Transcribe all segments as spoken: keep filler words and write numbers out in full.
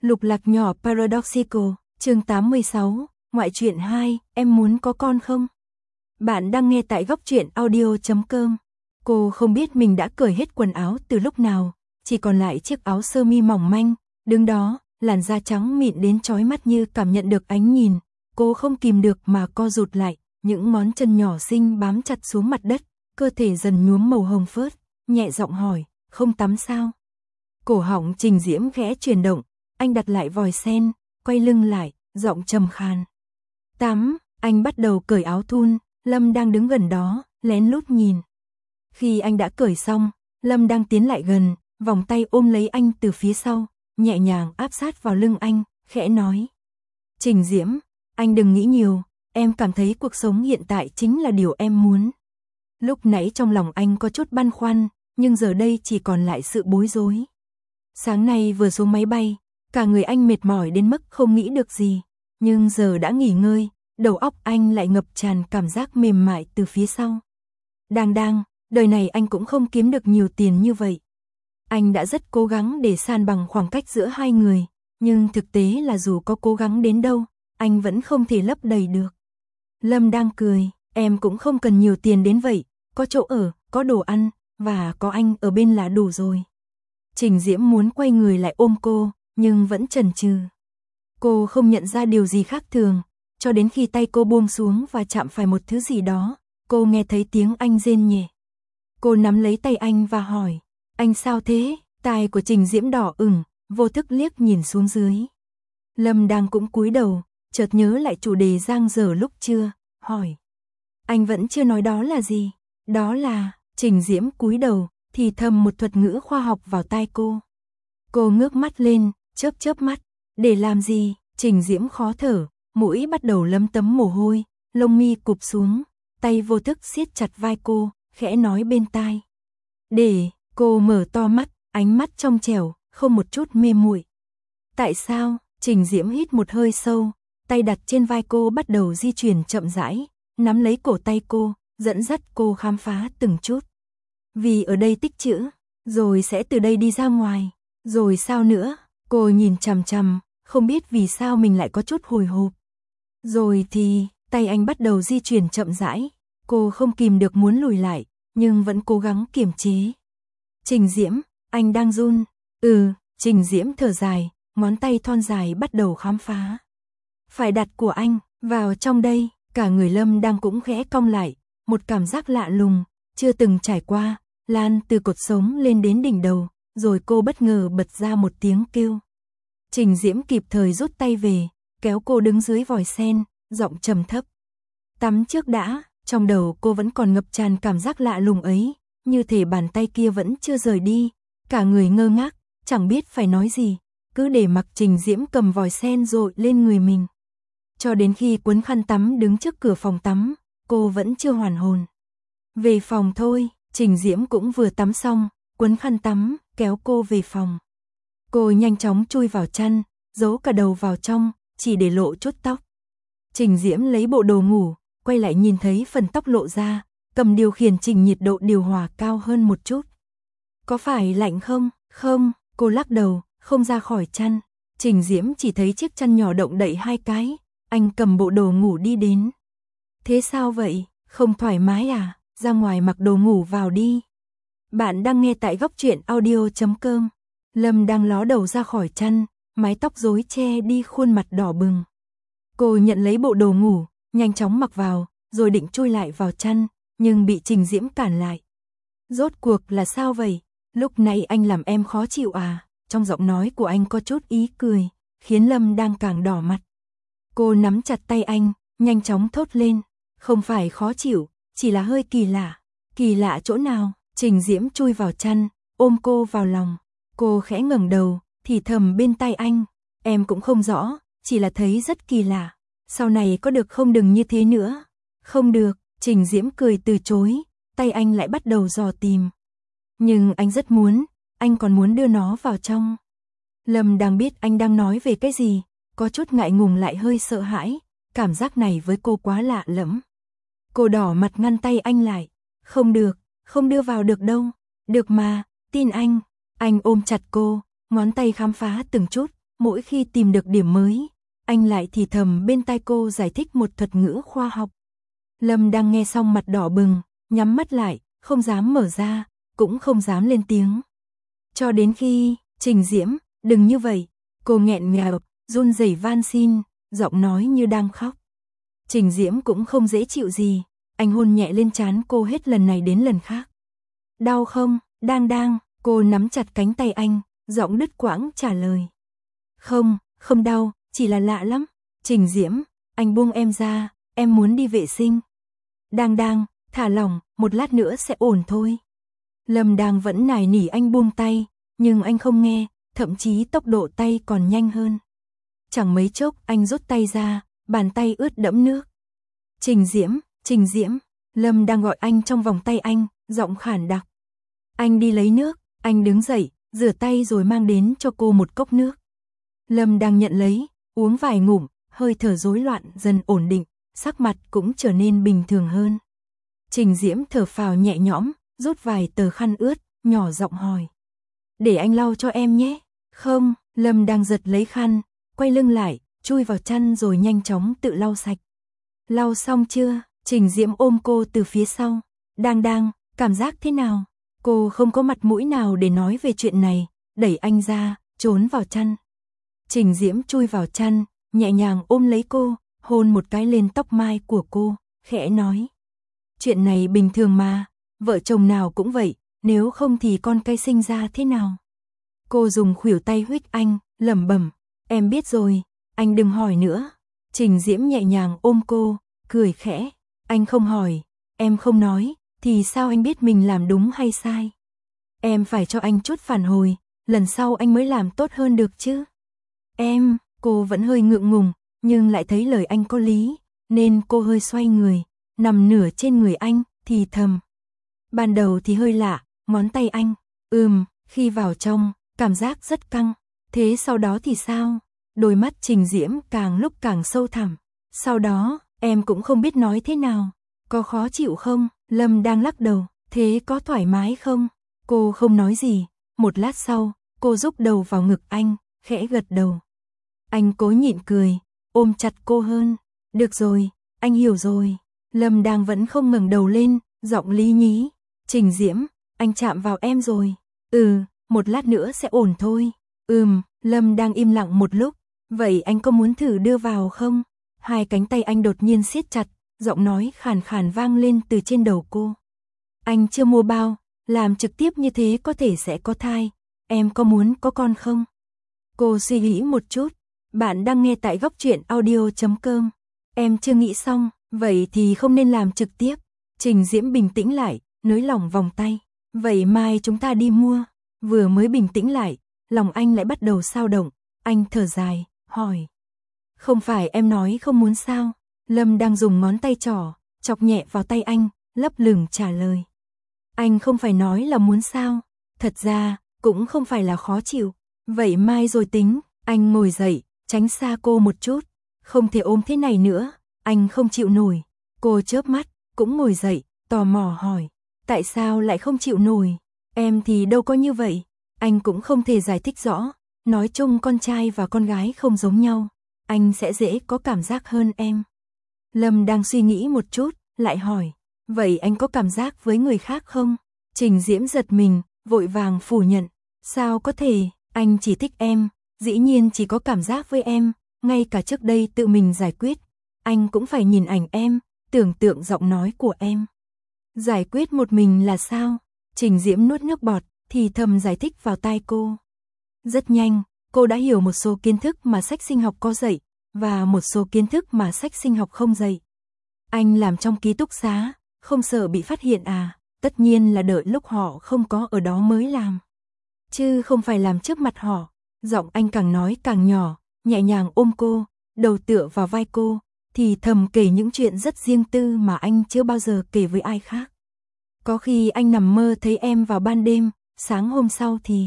Lục lạc nhỏ Paradoxical, chương tám mươi sáu, ngoại truyện hai, em muốn có con không? Bạn đang nghe tại góc truyện audio chấm com. Cô không biết mình đã cởi hết quần áo từ lúc nào, chỉ còn lại chiếc áo sơ mi mỏng manh, đứng đó, làn da trắng mịn đến chói mắt như cảm nhận được ánh nhìn. Cô không kìm được mà co rụt lại, những ngón chân nhỏ xinh bám chặt xuống mặt đất, cơ thể dần nhuốm màu hồng phớt, nhẹ giọng hỏi, không tắm sao? Cổ họng Trình Diễm khẽ chuyển động, anh đặt lại vòi sen, quay lưng lại, giọng trầm khàn. Tắm, anh bắt đầu cởi áo thun, Lâm đang đứng gần đó, lén lút nhìn. Khi anh đã cởi xong, Lâm đang tiến lại gần, vòng tay ôm lấy anh từ phía sau, nhẹ nhàng áp sát vào lưng anh, khẽ nói. Trình Diễm, anh đừng nghĩ nhiều, em cảm thấy cuộc sống hiện tại chính là điều em muốn. Lúc nãy trong lòng anh có chút băn khoăn, nhưng giờ đây chỉ còn lại sự bối rối. Sáng nay vừa xuống máy bay, cả người anh mệt mỏi đến mức không nghĩ được gì, nhưng giờ đã nghỉ ngơi, đầu óc anh lại ngập tràn cảm giác mềm mại từ phía sau. Đang đang, đời này anh cũng không kiếm được nhiều tiền như vậy. Anh đã rất cố gắng để san bằng khoảng cách giữa hai người, nhưng thực tế là dù có cố gắng đến đâu, anh vẫn không thể lấp đầy được. Lâm đang cười, em cũng không cần nhiều tiền đến vậy, có chỗ ở, có đồ ăn, và có anh ở bên là đủ rồi. Trình Diễm muốn quay người lại ôm cô, nhưng vẫn chần chừ. Cô không nhận ra điều gì khác thường, cho đến khi tay cô buông xuống và chạm phải một thứ gì đó, cô nghe thấy tiếng anh rên nhẹ. Cô nắm lấy tay anh và hỏi, anh sao thế? Tai của Trình Diễm đỏ ửng, vô thức liếc nhìn xuống dưới. Lâm đang cũng cúi đầu, chợt nhớ lại chủ đề giang dở lúc trưa, hỏi. Anh vẫn chưa nói đó là gì? Đó là, Trình Diễm cúi đầu, thì thầm một thuật ngữ khoa học vào tai cô. Cô ngước mắt lên, chớp chớp mắt. Để làm gì? Trình Diễm khó thở, mũi bắt đầu lấm tấm mồ hôi, lông mi cụp xuống, tay vô thức siết chặt vai cô, khẽ nói bên tai. Để, cô mở to mắt, ánh mắt trong trẻo, không một chút mê muội. Tại sao? Trình Diễm hít một hơi sâu, tay đặt trên vai cô bắt đầu di chuyển chậm rãi, nắm lấy cổ tay cô, dẫn dắt cô khám phá từng chút. Vì ở đây tích trữ, rồi sẽ từ đây đi ra ngoài, rồi sao nữa? Cô nhìn chằm chằm, không biết vì sao mình lại có chút hồi hộp. Rồi thì, tay anh bắt đầu di chuyển chậm rãi, cô không kìm được muốn lùi lại, nhưng vẫn cố gắng kiềm chế. Trình Diễm, anh đang run. Ừ, Trình Diễm thở dài, ngón tay thon dài bắt đầu khám phá. Phải đặt của anh vào trong đây, cả người Lâm đang cũng khẽ cong lại, một cảm giác lạ lùng, chưa từng trải qua, lan từ cột sống lên đến đỉnh đầu, rồi cô bất ngờ bật ra một tiếng kêu. Trình Diễm kịp thời rút tay về, kéo cô đứng dưới vòi sen, giọng trầm thấp. Tắm trước đã, trong đầu cô vẫn còn ngập tràn cảm giác lạ lùng ấy, như thể bàn tay kia vẫn chưa rời đi, cả người ngơ ngác, chẳng biết phải nói gì, cứ để mặc Trình Diễm cầm vòi sen dội lên người mình. Cho đến khi quấn khăn tắm đứng trước cửa phòng tắm, cô vẫn chưa hoàn hồn. Về phòng thôi, Trình Diễm cũng vừa tắm xong, quấn khăn tắm, kéo cô về phòng. Cô nhanh chóng chui vào chăn, giấu cả đầu vào trong, chỉ để lộ chút tóc. Trình Diễm lấy bộ đồ ngủ, quay lại nhìn thấy phần tóc lộ ra, cầm điều khiển chỉnh nhiệt độ điều hòa cao hơn một chút. Có phải lạnh không? Không, cô lắc đầu, không ra khỏi chăn. Trình Diễm chỉ thấy chiếc chăn nhỏ động đậy hai cái, anh cầm bộ đồ ngủ đi đến. Thế sao vậy? Không thoải mái à? Ra ngoài mặc đồ ngủ vào đi. Bạn đang nghe tại góc truyện audio chấm com. Lâm đang ló đầu ra khỏi chăn, mái tóc rối che đi khuôn mặt đỏ bừng. Cô nhận lấy bộ đồ ngủ, nhanh chóng mặc vào, rồi định chui lại vào chăn, nhưng bị Trình Diễm cản lại. Rốt cuộc là sao vậy? Lúc này anh làm em khó chịu à? Trong giọng nói của anh có chút ý cười, khiến Lâm đang càng đỏ mặt. Cô nắm chặt tay anh, nhanh chóng thốt lên. Không phải khó chịu, chỉ là hơi kỳ lạ. Kỳ lạ chỗ nào? Trình Diễm chui vào chăn, ôm cô vào lòng. Cô khẽ ngẩng đầu, thì thầm bên tai anh. Em cũng không rõ, chỉ là thấy rất kỳ lạ. Sau này có được không đừng như thế nữa. Không được, Trình Diễm cười từ chối, tay anh lại bắt đầu dò tìm. Nhưng anh rất muốn, anh còn muốn đưa nó vào trong. Lâm đang biết anh đang nói về cái gì, có chút ngại ngùng lại hơi sợ hãi, cảm giác này với cô quá lạ lẫm. Cô đỏ mặt ngăn tay anh lại. Không được, không đưa vào được đâu. Được mà, tin anh. Anh ôm chặt cô, ngón tay khám phá từng chút, mỗi khi tìm được điểm mới, anh lại thì thầm bên tai cô giải thích một thuật ngữ khoa học. Lâm đang nghe xong mặt đỏ bừng, nhắm mắt lại, không dám mở ra, cũng không dám lên tiếng. Cho đến khi, Trình Diễm, đừng như vậy, cô nghẹn ngào, run rẩy van xin, giọng nói như đang khóc. Trình Diễm cũng không dễ chịu gì, anh hôn nhẹ lên trán cô hết lần này đến lần khác. Đau không, đang đang, cô nắm chặt cánh tay anh, giọng đứt quãng trả lời. Không, không đau, chỉ là lạ lắm. Trình Diễm, anh buông em ra, em muốn đi vệ sinh. Đang đang, thả lỏng, một lát nữa sẽ ổn thôi. Lâm đang vẫn nài nỉ anh buông tay, nhưng anh không nghe, thậm chí tốc độ tay còn nhanh hơn. Chẳng mấy chốc anh rút tay ra, bàn tay ướt đẫm nước. Trình Diễm, Trình Diễm, Lâm đang gọi anh trong vòng tay anh, giọng khản đặc. Anh đi lấy nước, anh đứng dậy, rửa tay rồi mang đến cho cô một cốc nước. Lâm đang nhận lấy, uống vài ngụm, hơi thở rối loạn dần ổn định, sắc mặt cũng trở nên bình thường hơn. Trình Diễm thở phào nhẹ nhõm, rút vài tờ khăn ướt, nhỏ giọng hỏi. Để anh lau cho em nhé. Không, Lâm đang giật lấy khăn, quay lưng lại, chui vào chăn rồi nhanh chóng tự lau sạch. Lau xong chưa? Trình Diễm ôm cô từ phía sau. Đang đang, cảm giác thế nào? Cô không có mặt mũi nào để nói về chuyện này, đẩy anh ra, trốn vào chăn. Trình Diễm chui vào chăn, nhẹ nhàng ôm lấy cô, hôn một cái lên tóc mai của cô, khẽ nói. Chuyện này bình thường mà, vợ chồng nào cũng vậy, nếu không thì con cái sinh ra thế nào? Cô dùng khuỷu tay huých anh, lẩm bẩm, em biết rồi, anh đừng hỏi nữa. Trình Diễm nhẹ nhàng ôm cô, cười khẽ, anh không hỏi, em không nói, thì sao anh biết mình làm đúng hay sai? Em phải cho anh chút phản hồi, lần sau anh mới làm tốt hơn được chứ. Em, cô vẫn hơi ngượng ngùng, nhưng lại thấy lời anh có lý, nên cô hơi xoay người, nằm nửa trên người anh, thì thầm. Ban đầu thì hơi lạ, ngón tay anh, ừm, khi vào trong, cảm giác rất căng, thế sau đó thì sao? Đôi mắt Trình Diễm càng lúc càng sâu thẳm. Sau đó, em cũng không biết nói thế nào, có khó chịu không? Lâm đang lắc đầu, thế có thoải mái không? Cô không nói gì, một lát sau, cô rúc đầu vào ngực anh, khẽ gật đầu. Anh cố nhịn cười, ôm chặt cô hơn. Được rồi, anh hiểu rồi. Lâm đang vẫn không ngẩng đầu lên, giọng lý nhí. Trình Diễm, anh chạm vào em rồi. Ừ, một lát nữa sẽ ổn thôi. Ừm, Lâm đang im lặng một lúc. Vậy anh có muốn thử đưa vào không? Hai cánh tay anh đột nhiên siết chặt, giọng nói khàn khàn vang lên từ trên đầu cô. Anh chưa mua bao, làm trực tiếp như thế có thể sẽ có thai. Em có muốn có con không? Cô suy nghĩ một chút. Bạn đang nghe tại góc truyện audio chấm com. Em chưa nghĩ xong, vậy thì không nên làm trực tiếp. Trình Diễm bình tĩnh lại, nới lỏng vòng tay. Vậy mai chúng ta đi mua. Vừa mới bình tĩnh lại, lòng anh lại bắt đầu xao động. Anh thở dài, hỏi. Không phải em nói không muốn sao? Lâm đang dùng ngón tay trỏ, chọc nhẹ vào tay anh, lấp lửng trả lời. Anh không phải nói là muốn sao? Thật ra, cũng không phải là khó chịu. Vậy mai rồi tính. Anh ngồi dậy, tránh xa cô một chút. Không thể ôm thế này nữa, anh không chịu nổi. Cô chớp mắt, cũng ngồi dậy, tò mò hỏi. Tại sao lại không chịu nổi? Em thì đâu có như vậy. Anh cũng không thể giải thích rõ. Nói chung con trai và con gái không giống nhau. Anh sẽ dễ có cảm giác hơn em. Lâm đang suy nghĩ một chút, lại hỏi. Vậy anh có cảm giác với người khác không? Trình Diễm giật mình, vội vàng phủ nhận. Sao có thể, anh chỉ thích em. Dĩ nhiên chỉ có cảm giác với em. Ngay cả trước đây tự mình giải quyết. Anh cũng phải nhìn ảnh em, tưởng tượng giọng nói của em. Giải quyết một mình là sao? Trình Diễm nuốt nước bọt, thì thầm giải thích vào tai cô. Rất nhanh, cô đã hiểu một số kiến thức mà sách sinh học có dạy, và một số kiến thức mà sách sinh học không dạy. Anh làm trong ký túc xá, không sợ bị phát hiện à? Tất nhiên là đợi lúc họ không có ở đó mới làm. Chứ không phải làm trước mặt họ. Giọng anh càng nói càng nhỏ, nhẹ nhàng ôm cô, đầu tựa vào vai cô, thì thầm kể những chuyện rất riêng tư mà anh chưa bao giờ kể với ai khác. Có khi anh nằm mơ thấy em vào ban đêm, sáng hôm sau thì...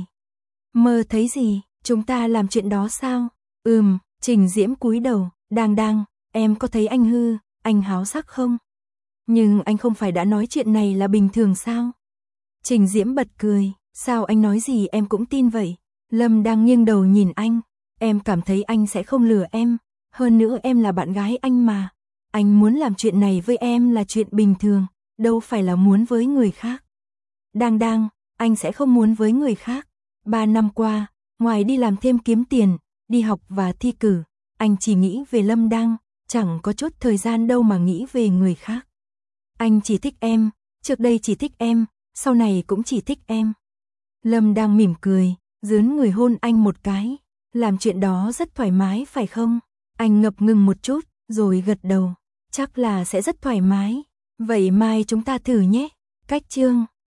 Mơ thấy gì? Chúng ta làm chuyện đó sao? Ừm, Trình Diễm cúi đầu, đang đang, em có thấy anh hư, anh háo sắc không? Nhưng anh không phải đã nói chuyện này là bình thường sao? Trình Diễm bật cười, sao anh nói gì em cũng tin vậy? Lâm đang nghiêng đầu nhìn anh, Em cảm thấy anh sẽ không lừa em, hơn nữa em là bạn gái anh mà. Anh muốn làm chuyện này với em là chuyện bình thường, đâu phải là muốn với người khác. Đang đang, anh sẽ không muốn với người khác. Ba năm qua, ngoài đi làm thêm kiếm tiền, đi học và thi cử, anh chỉ nghĩ về Lâm Đăng, chẳng có chút thời gian đâu mà nghĩ về người khác. Anh chỉ thích em, trước đây chỉ thích em, sau này cũng chỉ thích em. Lâm Đăng mỉm cười, dướn người hôn anh một cái. Làm chuyện đó rất thoải mái phải không? Anh ngập ngừng một chút, rồi gật đầu. Chắc là sẽ rất thoải mái. Vậy mai chúng ta thử nhé. Cách chương